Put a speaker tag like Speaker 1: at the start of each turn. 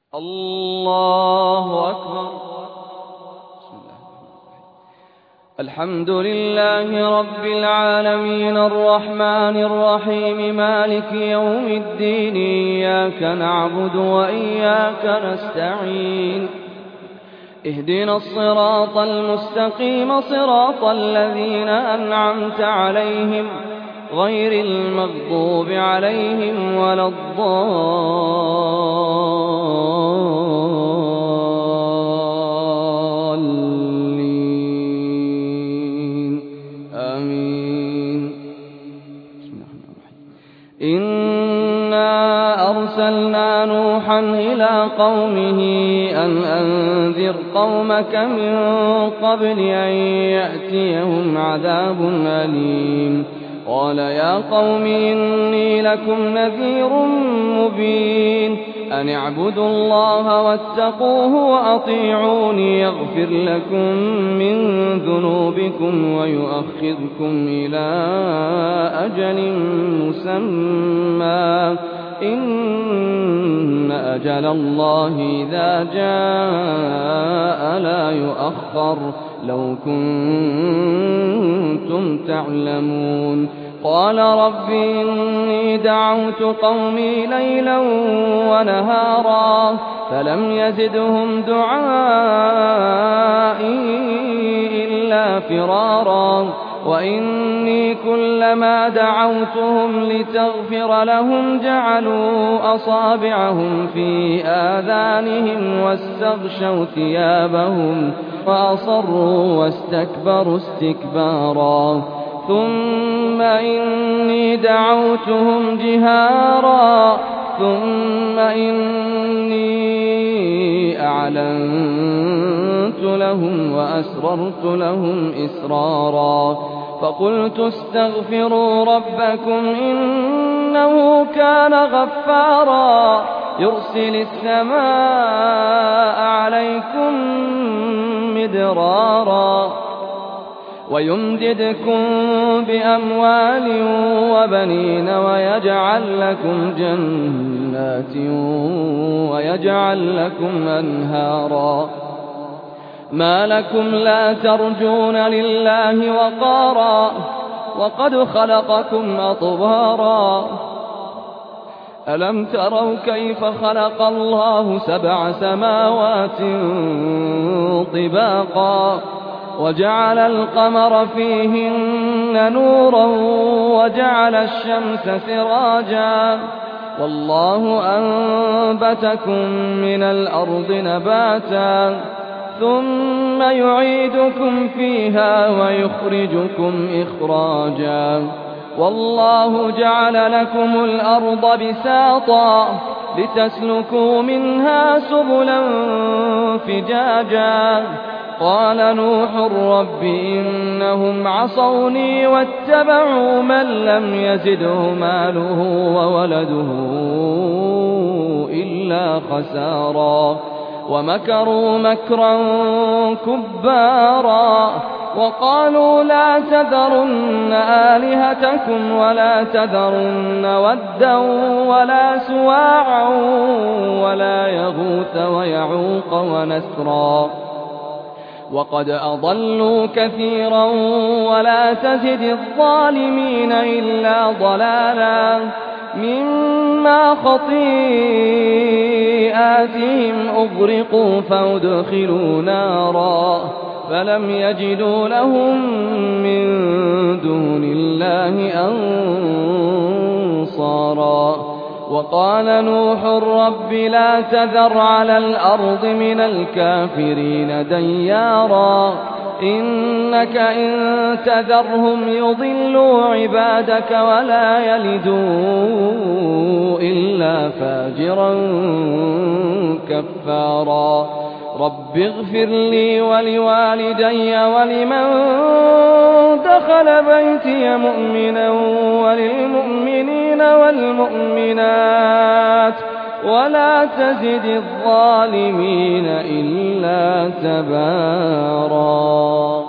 Speaker 1: الله أكبر. بسم الله الحمد لله رب العالمين الرحمن الرحيم مالك يوم الدين إياك نعبد وإياك نستعين اهدنا الصراط المستقيم صراط الذين أنعمت عليهم غير المغضوب عليهم ولا الضالين آمين. بسم الله الرحمن الرحيم. إنا أرسلنا نوحا إلى قومه أن أنذر قومك من قبل أن يأتيهم عذاب أليم. قال يا قوم إني لكم نذير مبين أن اعبدوا الله واتقوه وأطيعوني يغفر لكم من ذنوبكم ويؤخذكم إلى أجل مسمى إن أجل الله إذا جاء لا يؤخر لو كنتم تعلمون. قال رب إني دعوت قومي ليلا ونهارا فلم يزدهم دعائي إلا فرارا وإني كلما دعوتهم لتغفر لهم جعلوا أصابعهم في آذانهم واستغشوا ثيابهم وأصروا واستكبروا استكبارا ثم إني دعوتهم جهارا ثم إني أعلنت لهم وأسررت لهم إسرارا فقلت استغفروا ربكم إنه كان غفارا يرسل السماء عليكم مدرارا ويمددكم بأموال وبنين ويجعل لكم جنات ويجعل لكم أنهارا ما لكم لا ترجون لله وقارا وقد خلقكم أطوارا ألم تروا كيف خلق الله 7 سماوات طباقا وجعل القمر فيهن نورا وجعل الشمس سراجا والله أنبتكم من الأرض نباتا ثم يعيدكم فيها ويخرجكم إخراجا والله جعل لكم الأرض بساطا لتسلكوا منها سبلا فجاجا قال نوح رب إنهم عصوني واتبعوا من لم يزده ماله وولده إلا خسارا ومكروا مكرا كبارا وقالوا لا تذرن آلهتكم ولا تذرن ودا ولا سواعا ولا يغوث ويعوق ونسرا وقد أضلوا كثيرا ولا تزد الظالمين إلا ضلالا مما خطيئاتهم أغرقوا فأدخلوا نارا فلم يجدوا لهم من دون الله أنصارا وقال نوح رب لا تذر على الأرض من الكافرين ديارا إنك إن تذرهم يضلوا عبادك ولا يلدوا إلا فاجرا كفارا رب اغفر لي ولوالدي ولمن دخل بيتي مؤمنا وللمؤمنين والمؤمنات ولا تزد الظالمين إلا تبارا.